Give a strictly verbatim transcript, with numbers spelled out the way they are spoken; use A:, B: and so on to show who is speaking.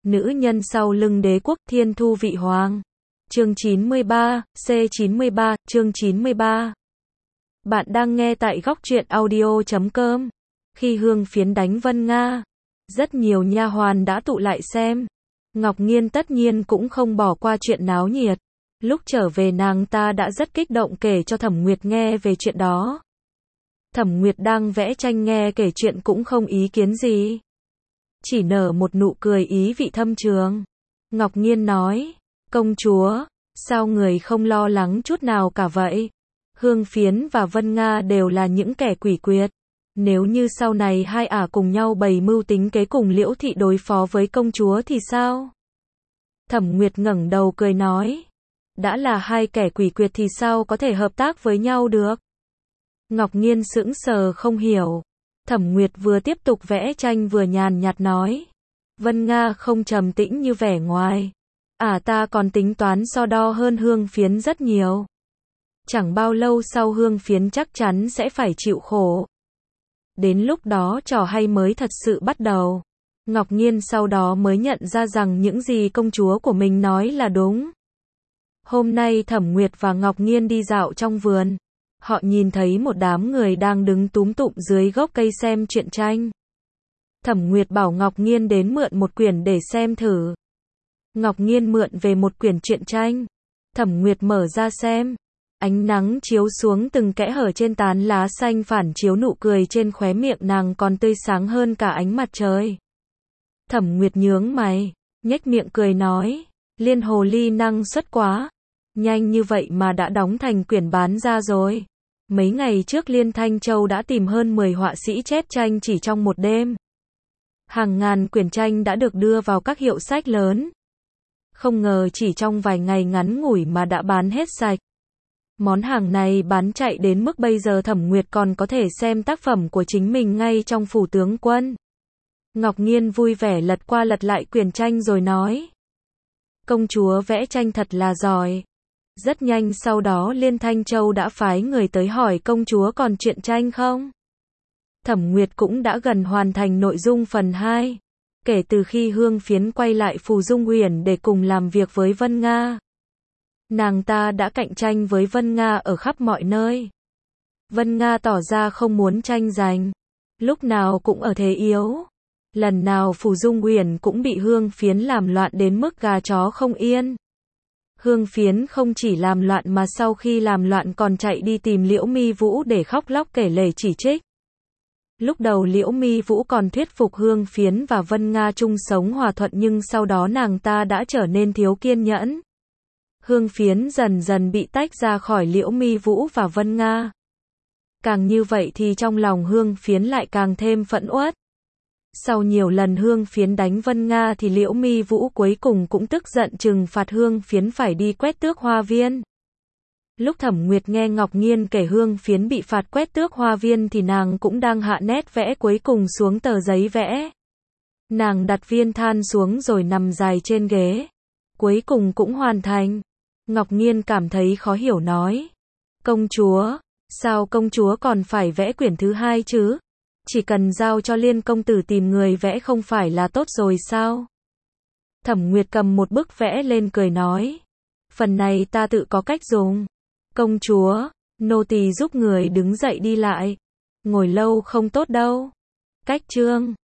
A: Nữ nhân sau lưng đế quốc thiên thu vị hoàng. Chương chín mươi ba, C chín mươi ba, chương chín mươi ba. Bạn đang nghe tại góc truyện audio chấm com. Khi Hương Phiến đánh Vân Nga, rất nhiều nha hoàn đã tụ lại xem. Ngọc Nghiên tất nhiên cũng không bỏ qua chuyện náo nhiệt. Lúc trở về nàng ta đã rất kích động kể cho Thẩm Nguyệt nghe về chuyện đó. Thẩm Nguyệt đang vẽ tranh nghe kể chuyện cũng không ý kiến gì, chỉ nở một nụ cười ý vị thâm trường. Ngọc Nghiên nói, công chúa, sao người không lo lắng chút nào cả vậy? Hương Phiến và Vân Nga đều là những kẻ quỷ quyệt. Nếu như sau này hai ả cùng nhau bày mưu tính kế cùng Liễu Thị đối phó với công chúa thì sao? Thẩm Nguyệt ngẩng đầu cười nói, đã là hai kẻ quỷ quyệt thì sao có thể hợp tác với nhau được? Ngọc Nghiên sững sờ không hiểu. Thẩm Nguyệt vừa tiếp tục vẽ tranh vừa nhàn nhạt nói, Vân Nga không trầm tĩnh như vẻ ngoài. À ta còn tính toán so đo hơn Hương Phiến rất nhiều. Chẳng bao lâu sau Hương Phiến chắc chắn sẽ phải chịu khổ. Đến lúc đó trò hay mới thật sự bắt đầu. Ngọc Nghiên sau đó mới nhận ra rằng những gì công chúa của mình nói là đúng. Hôm nay Thẩm Nguyệt và Ngọc Nghiên đi dạo trong vườn. Họ nhìn thấy một đám người đang đứng túm tụm dưới gốc cây xem truyện tranh. Thẩm Nguyệt bảo Ngọc Nghiên đến mượn một quyển để xem thử. Ngọc Nghiên mượn về một quyển truyện tranh. Thẩm Nguyệt mở ra xem. Ánh nắng chiếu xuống từng kẽ hở trên tán lá xanh phản chiếu nụ cười trên khóe miệng nàng còn tươi sáng hơn cả ánh mặt trời. Thẩm Nguyệt nhướng mày, nhếch miệng cười nói, Liên Hồ Ly năng suất quá. Nhanh như vậy mà đã đóng thành quyển bán ra rồi. Mấy ngày trước Liên Thanh Châu đã tìm hơn mười họa sĩ chép tranh chỉ trong một đêm. Hàng ngàn quyển tranh đã được đưa vào các hiệu sách lớn. Không ngờ chỉ trong vài ngày ngắn ngủi mà đã bán hết sạch. Món hàng này bán chạy đến mức bây giờ Thẩm Nguyệt còn có thể xem tác phẩm của chính mình ngay trong phủ tướng quân. Ngọc Nghiên vui vẻ lật qua lật lại quyển tranh rồi nói, công chúa vẽ tranh thật là giỏi. Rất nhanh sau đó Liên Thanh Châu đã phái người tới hỏi công chúa còn truyện tranh không? Thẩm Nguyệt cũng đã gần hoàn thành nội dung phần hai. Kể từ khi Hương Phiến quay lại Phù Dung Uyển để cùng làm việc với Vân Nga, nàng ta đã cạnh tranh với Vân Nga ở khắp mọi nơi. Vân Nga tỏ ra không muốn tranh giành, lúc nào cũng ở thế yếu. Lần nào Phù Dung Uyển cũng bị Hương Phiến làm loạn đến mức gà chó không yên. Hương Phiến không chỉ làm loạn mà sau khi làm loạn còn chạy đi tìm Liễu Mi Vũ để khóc lóc kể lể chỉ trích. Lúc đầu Liễu Mi Vũ còn thuyết phục Hương Phiến và Vân Nga chung sống hòa thuận nhưng sau đó nàng ta đã trở nên thiếu kiên nhẫn. Hương Phiến dần dần bị tách ra khỏi Liễu Mi Vũ và Vân Nga. Càng như vậy thì trong lòng Hương Phiến lại càng thêm phẫn uất. Sau nhiều lần Hương Phiến đánh Vân Nga thì Liễu Mi Vũ cuối cùng cũng tức giận trừng phạt Hương Phiến phải đi quét tước hoa viên. Lúc Thẩm Nguyệt nghe Ngọc Nghiên kể Hương Phiến bị phạt quét tước hoa viên thì nàng cũng đang hạ nét vẽ cuối cùng xuống tờ giấy vẽ. Nàng đặt viên than xuống rồi nằm dài trên ghế. Cuối cùng cũng hoàn thành. Ngọc Nghiên cảm thấy khó hiểu nói, công chúa, sao công chúa còn phải vẽ quyển thứ hai chứ? Chỉ cần giao cho Liên công tử tìm người vẽ không phải là tốt rồi sao? Thẩm Nguyệt cầm một bức vẽ lên cười nói, phần này ta tự có cách dùng. Công chúa, nô tỳ giúp người đứng dậy đi lại. Ngồi lâu không tốt đâu. Cách chương